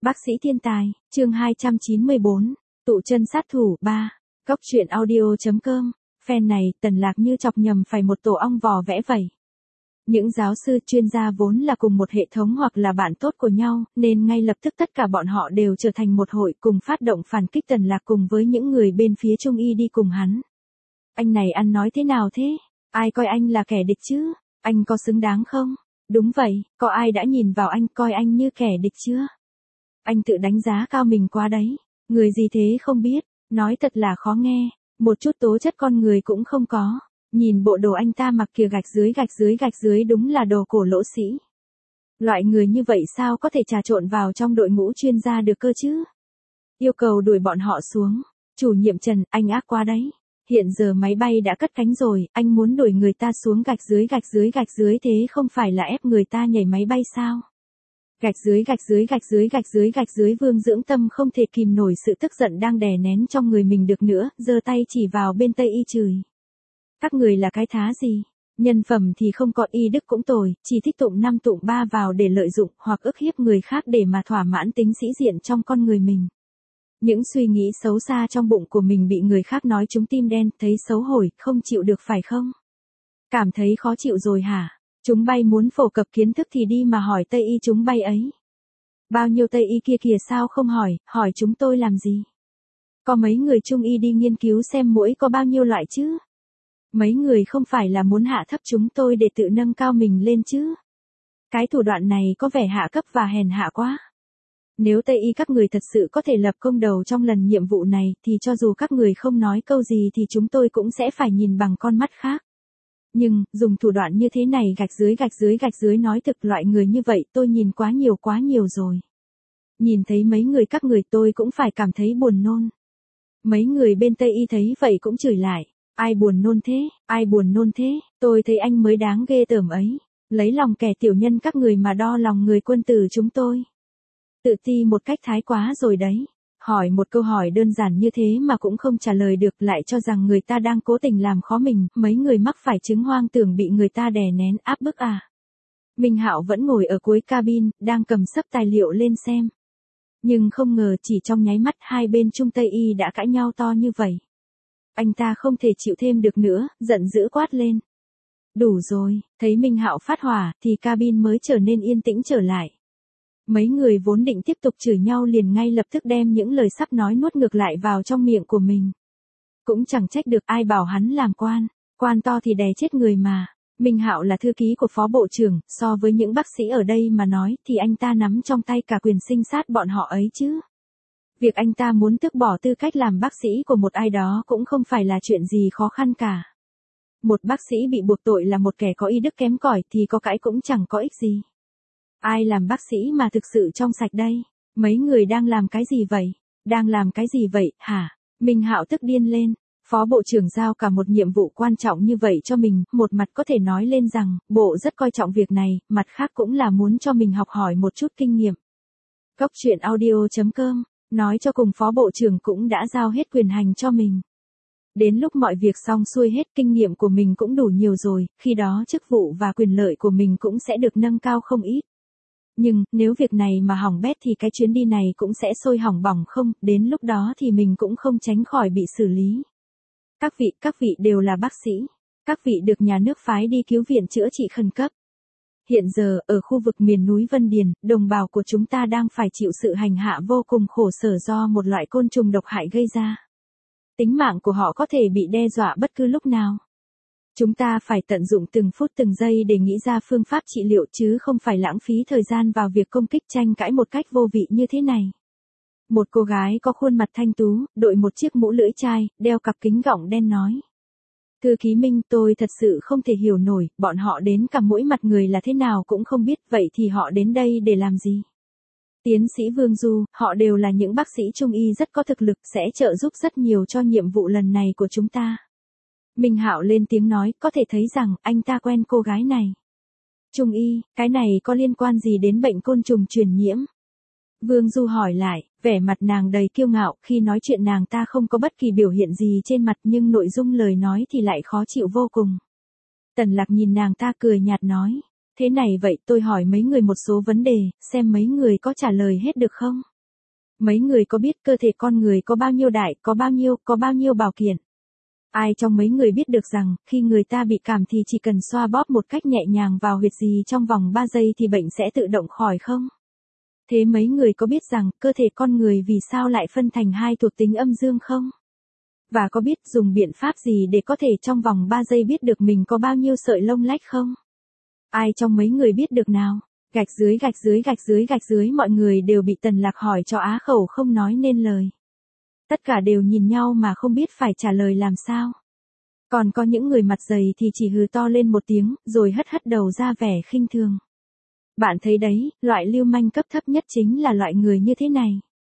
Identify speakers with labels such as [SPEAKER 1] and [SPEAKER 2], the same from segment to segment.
[SPEAKER 1] Bác sĩ thiên tài, chương 294, tụ chân sát thủ 3, Cóc truyện audio.com, fan này, Tần Lạc như chọc nhầm phải một tổ ong vò vẽ vẩy. Những giáo sư chuyên gia vốn là cùng một hệ thống hoặc là bạn tốt của nhau, nên ngay lập tức tất cả bọn họ đều trở thành một hội cùng phát động phản kích Tần Lạc cùng với những người bên phía Trung y đi cùng hắn. Anh này ăn nói thế nào thế? Ai coi anh là kẻ địch chứ? Anh có xứng đáng không? Đúng vậy, có ai đã nhìn vào anh coi anh như kẻ địch chưa? Anh tự đánh giá cao mình quá đấy. Người gì thế không biết, nói thật là khó nghe, một chút tố chất con người cũng không có. Nhìn bộ đồ anh ta mặc kìa, gạch dưới đúng là đồ cổ lỗ sĩ. Loại người như vậy sao có thể trà trộn vào trong đội ngũ chuyên gia được cơ chứ? Yêu cầu đuổi bọn họ xuống. Chủ nhiệm Trần, anh ác quá đấy. Hiện giờ máy bay đã cất cánh rồi, anh muốn đuổi người ta xuống gạch dưới thế không phải là ép người ta nhảy máy bay sao? Gạch dưới Vương Dưỡng Tâm không thể kìm nổi sự tức giận đang đè nén trong người mình được nữa, giơ tay chỉ vào bên Tây y chửi. Các người là cái thá gì? Nhân phẩm thì không có, y đức cũng tồi, chỉ thích tụng 5 tụng 3 vào để lợi dụng hoặc ức hiếp người khác để mà thỏa mãn tính sĩ diện trong con người mình. Những suy nghĩ xấu xa trong bụng của mình bị người khác nói trúng tim đen, thấy xấu hổ, không chịu được phải không? Cảm thấy khó chịu rồi hả? Chúng bay muốn phổ cập kiến thức thì đi mà hỏi Tây y chúng bay ấy. Bao nhiêu Tây y kia kìa sao không hỏi chúng tôi làm gì? Có mấy người Trung y đi nghiên cứu xem muỗi có bao nhiêu loại chứ? Mấy người không phải là muốn hạ thấp chúng tôi để tự nâng cao mình lên chứ? Cái thủ đoạn này có vẻ hạ cấp và hèn hạ quá. Nếu Tây y các người thật sự có thể lập công đầu trong lần nhiệm vụ này thì cho dù các người không nói câu gì thì chúng tôi cũng sẽ phải nhìn bằng con mắt khác. Nhưng, dùng thủ đoạn như thế này gạch dưới nói thực loại người như vậy tôi nhìn quá nhiều rồi. Nhìn thấy mấy người các người tôi cũng phải cảm thấy buồn nôn. Mấy người bên Tây y thấy vậy cũng chửi lại. Ai buồn nôn thế, tôi thấy anh mới đáng ghê tởm ấy. Lấy lòng kẻ tiểu nhân các người mà đo lòng người quân tử chúng tôi. Tự ti một cách thái quá rồi đấy. Hỏi một câu hỏi đơn giản như thế mà cũng không trả lời được, lại cho rằng người ta đang cố tình làm khó mình, mấy người mắc phải chứng hoang tưởng bị người ta đè nén áp bức à. Minh Hạo vẫn ngồi ở cuối cabin, đang cầm sấp tài liệu lên xem. Nhưng không ngờ chỉ trong nháy mắt hai bên Trung Tây y đã cãi nhau to như vậy. Anh ta không thể chịu thêm được nữa, giận dữ quát lên. Đủ rồi, thấy Minh Hạo phát hỏa thì cabin mới trở nên yên tĩnh trở lại. Mấy người vốn định tiếp tục chửi nhau liền ngay lập tức đem những lời sắp nói nuốt ngược lại vào trong miệng của mình. Cũng chẳng trách được ai bảo hắn làm quan to thì đè chết người mà. Minh Hạo là thư ký của phó bộ trưởng, so với những bác sĩ ở đây mà nói thì anh ta nắm trong tay cả quyền sinh sát bọn họ ấy chứ. Việc anh ta muốn tước bỏ tư cách làm bác sĩ của một ai đó cũng không phải là chuyện gì khó khăn cả. Một bác sĩ bị buộc tội là một kẻ có y đức kém cỏi thì có cãi cũng chẳng có ích gì. Ai làm bác sĩ mà thực sự trong sạch đây? Mấy người đang làm cái gì vậy? Hả? Minh Hạo tức điên lên. Phó bộ trưởng giao cả một nhiệm vụ quan trọng như vậy cho mình, một mặt có thể nói lên rằng, bộ rất coi trọng việc này, mặt khác cũng là muốn cho mình học hỏi một chút kinh nghiệm. Cóc truyện audio.com, nói cho cùng phó bộ trưởng cũng đã giao hết quyền hành cho mình. Đến lúc mọi việc xong xuôi hết, kinh nghiệm của mình cũng đủ nhiều rồi, khi đó chức vụ và quyền lợi của mình cũng sẽ được nâng cao không ít. Nhưng, nếu việc này mà hỏng bét thì cái chuyến đi này cũng sẽ sôi hỏng bỏng không, đến lúc đó thì mình cũng không tránh khỏi bị xử lý. Các vị đều là bác sĩ. Các vị được nhà nước phái đi cứu viện chữa trị khẩn cấp. Hiện giờ, ở khu vực miền núi Vân Điền, đồng bào của chúng ta đang phải chịu sự hành hạ vô cùng khổ sở do một loại côn trùng độc hại gây ra. Tính mạng của họ có thể bị đe dọa bất cứ lúc nào. Chúng ta phải tận dụng từng phút từng giây để nghĩ ra phương pháp trị liệu chứ không phải lãng phí thời gian vào việc công kích tranh cãi một cách vô vị như thế này. Một cô gái có khuôn mặt thanh tú, đội một chiếc mũ lưỡi chai, đeo cặp kính gọng đen nói. Thư ký Minh, tôi thật sự không thể hiểu nổi, bọn họ đến cả mỗi mặt người là thế nào cũng không biết, vậy thì họ đến đây để làm gì? Tiến sĩ Vương Du, họ đều là những bác sĩ Trung y rất có thực lực, sẽ trợ giúp rất nhiều cho nhiệm vụ lần này của chúng ta. Minh Hạo lên tiếng nói, có thể thấy rằng anh ta quen cô gái này. Trung y, cái này có liên quan gì đến bệnh côn trùng truyền nhiễm? Vương Du hỏi lại, vẻ mặt nàng đầy kiêu ngạo, khi nói chuyện nàng ta không có bất kỳ biểu hiện gì trên mặt nhưng nội dung lời nói thì lại khó chịu vô cùng. Tần Lạc nhìn nàng ta cười nhạt nói, thế này vậy tôi hỏi mấy người một số vấn đề, xem mấy người có trả lời hết được không? Mấy người có biết cơ thể con người có bao nhiêu đại, có bao nhiêu bào kiện? Ai trong mấy người biết được rằng, khi người ta bị cảm thì chỉ cần xoa bóp một cách nhẹ nhàng vào huyệt gì trong vòng 3 giây thì bệnh sẽ tự động khỏi không? Thế mấy người có biết rằng, cơ thể con người vì sao lại phân thành hai thuộc tính âm dương không? Và có biết dùng biện pháp gì để có thể trong vòng 3 giây biết được mình có bao nhiêu sợi lông lách không? Ai trong mấy người biết được nào? Gạch dưới mọi người đều bị Tần Lạc hỏi cho á khẩu không nói nên lời. Tất cả đều nhìn nhau mà không biết phải trả lời làm sao. Còn có những người mặt dày thì chỉ hừ to lên một tiếng, rồi hất hất đầu ra vẻ khinh thường. Bạn thấy đấy, loại lưu manh cấp thấp nhất chính là loại người như thế này.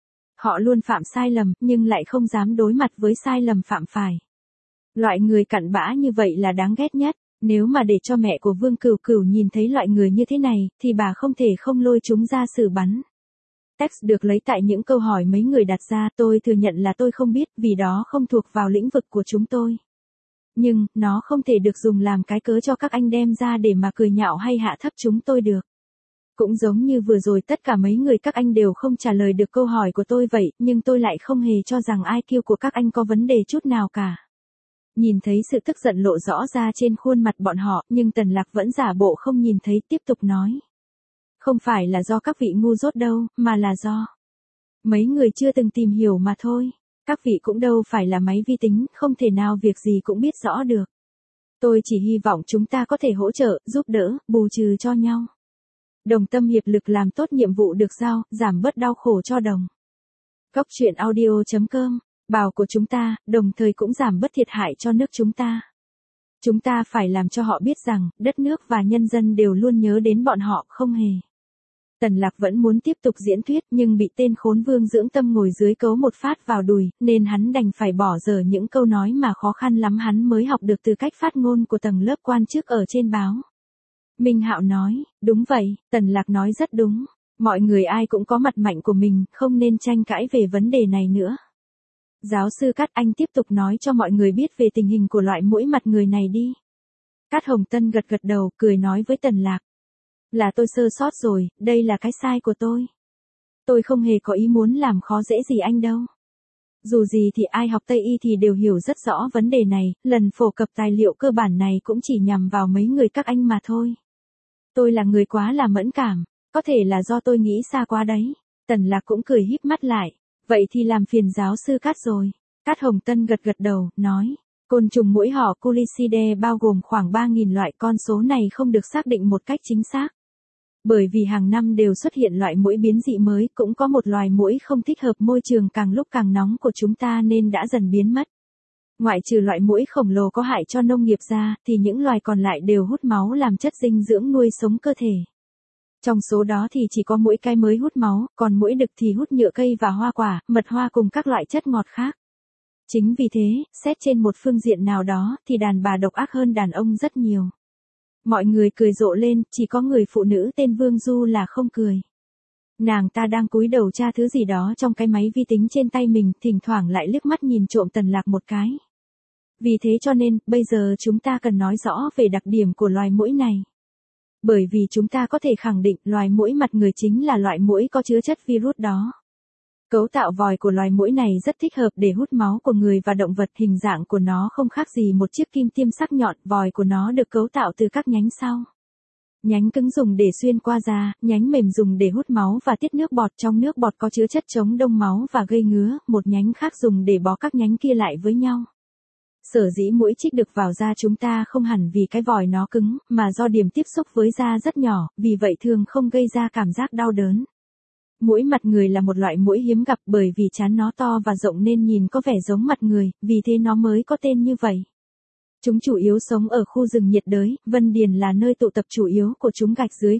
[SPEAKER 1] Họ luôn phạm sai lầm, nhưng lại không dám đối mặt với sai lầm phạm phải. Loại người cặn bã như vậy là đáng ghét nhất. Nếu mà để cho mẹ của Vương Cửu Cửu nhìn thấy loại người như thế này, thì bà không thể không lôi chúng ra xử bắn. Text được lấy tại những câu hỏi mấy người đặt ra, tôi thừa nhận là tôi không biết, vì đó không thuộc vào lĩnh vực của chúng tôi. Nhưng, nó không thể được dùng làm cái cớ cho các anh đem ra để mà cười nhạo hay hạ thấp chúng tôi được. Cũng giống như vừa rồi tất cả mấy người các anh đều không trả lời được câu hỏi của tôi vậy, nhưng tôi lại không hề cho rằng IQ của các anh có vấn đề chút nào cả. Nhìn thấy sự tức giận lộ rõ ra trên khuôn mặt bọn họ, nhưng Tần Lạc vẫn giả bộ không nhìn thấy, tiếp tục nói. Không phải là do các vị ngu dốt đâu, mà là do mấy người chưa từng tìm hiểu mà thôi. Các vị cũng đâu phải là máy vi tính, không thể nào việc gì cũng biết rõ được. Tôi chỉ hy vọng chúng ta có thể hỗ trợ, giúp đỡ, bù trừ cho nhau. Đồng tâm hiệp lực làm tốt nhiệm vụ được giao, giảm bớt đau khổ cho đồng. Góc truyện audio.com, bào của chúng ta, đồng thời cũng giảm bớt thiệt hại cho nước chúng ta. Chúng ta phải làm cho họ biết rằng, đất nước và nhân dân đều luôn nhớ đến bọn họ, không hề. Tần Lạc vẫn muốn tiếp tục diễn thuyết nhưng bị tên khốn Vương Dưỡng Tâm ngồi dưới cấu một phát vào đùi, nên hắn đành phải bỏ dở những câu nói mà khó khăn lắm hắn mới học được từ cách phát ngôn của tầng lớp quan chức ở trên báo. Minh Hạo nói, đúng vậy, Tần Lạc nói rất đúng. Mọi người ai cũng có mặt mạnh của mình, không nên tranh cãi về vấn đề này nữa. Giáo sư Cát, anh tiếp tục nói cho mọi người biết về tình hình của loại muỗi mặt người này đi. Cát Hồng Tân gật gật đầu, cười nói với Tần Lạc. Là tôi sơ sót rồi, đây là cái sai của tôi. Tôi không hề có ý muốn làm khó dễ gì anh đâu. Dù gì thì ai học Tây Y thì đều hiểu rất rõ vấn đề này, lần phổ cập tài liệu cơ bản này cũng chỉ nhằm vào mấy người các anh mà thôi. Tôi là người quá là mẫn cảm, có thể là do tôi nghĩ xa quá đấy. Tần Lạc cũng cười híp mắt lại. Vậy thì làm phiền giáo sư Cát rồi. Cát Hồng Tân gật gật đầu, nói. Côn trùng muỗi họ Culicidae bao gồm khoảng 3.000 loại, con số này không được xác định một cách chính xác. Bởi vì hàng năm đều xuất hiện loại muỗi biến dị mới, cũng có một loài muỗi không thích hợp môi trường càng lúc càng nóng của chúng ta nên đã dần biến mất. Ngoại trừ loại muỗi khổng lồ có hại cho nông nghiệp ra, thì những loài còn lại đều hút máu làm chất dinh dưỡng nuôi sống cơ thể. Trong số đó thì chỉ có muỗi cái mới hút máu, còn muỗi đực thì hút nhựa cây và hoa quả, mật hoa cùng các loại chất ngọt khác. Chính vì thế, xét trên một phương diện nào đó, thì đàn bà độc ác hơn đàn ông rất nhiều. Mọi người cười rộ lên, chỉ có người phụ nữ tên Vương Du là không cười. Nàng ta đang cúi đầu tra thứ gì đó trong cái máy vi tính trên tay mình, thỉnh thoảng lại liếc mắt nhìn trộm Tần Lạc một cái. Vì thế cho nên, bây giờ chúng ta cần nói rõ về đặc điểm của loài muỗi này. Bởi vì chúng ta có thể khẳng định loài muỗi mặt người chính là loại muỗi có chứa chất virus đó. Cấu tạo vòi của loài muỗi này rất thích hợp để hút máu của người và động vật, hình dạng của nó không khác gì một chiếc kim tiêm sắc nhọn, vòi của nó được cấu tạo từ các nhánh sau. Nhánh cứng dùng để xuyên qua da, nhánh mềm dùng để hút máu và tiết nước bọt, trong nước bọt có chứa chất chống đông máu và gây ngứa, một nhánh khác dùng để bó các nhánh kia lại với nhau. Sở dĩ muỗi chích được vào da chúng ta không hẳn vì cái vòi nó cứng, mà do điểm tiếp xúc với da rất nhỏ, vì vậy thường không gây ra cảm giác đau đớn. Muỗi mặt người là một loại muỗi hiếm gặp bởi vì trán nó to và rộng nên nhìn có vẻ giống mặt người, vì thế nó mới có tên như vậy. Chúng chủ yếu sống ở khu rừng nhiệt đới, Vân Điền là nơi tụ tập chủ yếu của chúng.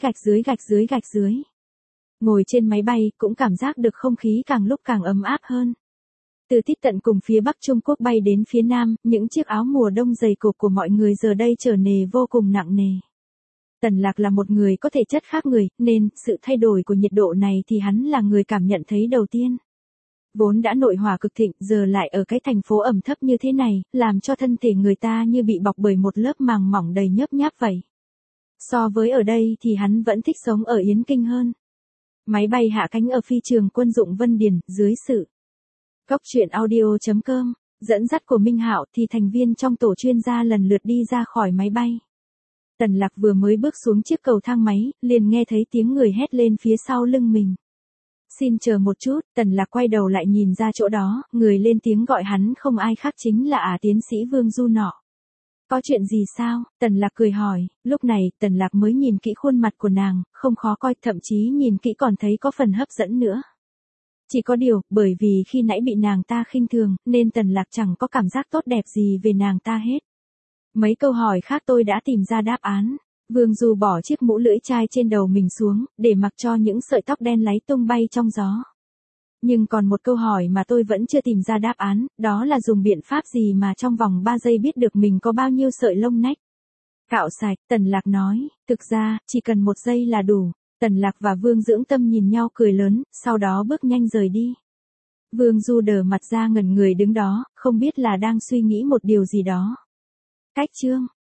[SPEAKER 1] Gạch dưới. Ngồi trên máy bay cũng cảm giác được không khí càng lúc càng ấm áp hơn. Từ tít tận cùng phía Bắc Trung Quốc bay đến phía Nam, những chiếc áo mùa đông dày cộp của mọi người giờ đây trở nên vô cùng nặng nề. Tần Lạc là một người có thể chất khác người, nên sự thay đổi của nhiệt độ này thì hắn là người cảm nhận thấy đầu tiên. Vốn đã nội hỏa cực thịnh, giờ lại ở cái thành phố ẩm thấp như thế này, làm cho thân thể người ta như bị bọc bởi một lớp màng mỏng đầy nhớp nháp vậy. So với ở đây thì hắn vẫn thích sống ở Yến Kinh hơn. Máy bay hạ cánh ở phi trường quân dụng Vân Điền, dưới sự Cốc truyện audio.com dẫn dắt của Minh Hạo thì thành viên trong tổ chuyên gia lần lượt đi ra khỏi máy bay. Tần Lạc vừa mới bước xuống chiếc cầu thang máy, liền nghe thấy tiếng người hét lên phía sau lưng mình. Xin chờ một chút, Tần Lạc quay đầu lại nhìn ra chỗ đó, người lên tiếng gọi hắn không ai khác chính là tiến sĩ Vương Du nọ. Có chuyện gì sao? Tần Lạc cười hỏi, lúc này Tần Lạc mới nhìn kỹ khuôn mặt của nàng, không khó coi, thậm chí nhìn kỹ còn thấy có phần hấp dẫn nữa. Chỉ có điều, bởi vì khi nãy bị nàng ta khinh thường, nên Tần Lạc chẳng có cảm giác tốt đẹp gì về nàng ta hết. Mấy câu hỏi khác tôi đã tìm ra đáp án. Vương Du bỏ chiếc mũ lưỡi chai trên đầu mình xuống, để mặc cho những sợi tóc đen láy tung bay trong gió. Nhưng còn một câu hỏi mà tôi vẫn chưa tìm ra đáp án, đó là dùng biện pháp gì mà trong vòng 3 giây biết được mình có bao nhiêu sợi lông nách. Cạo sạch, Tần Lạc nói, thực ra, chỉ cần 1 giây là đủ. Tần Lạc và Vương Dưỡng Tâm nhìn nhau cười lớn, sau đó bước nhanh rời đi. Vương Du đờ mặt ra ngẩn người đứng đó, không biết là đang suy nghĩ một điều gì đó. Cách chương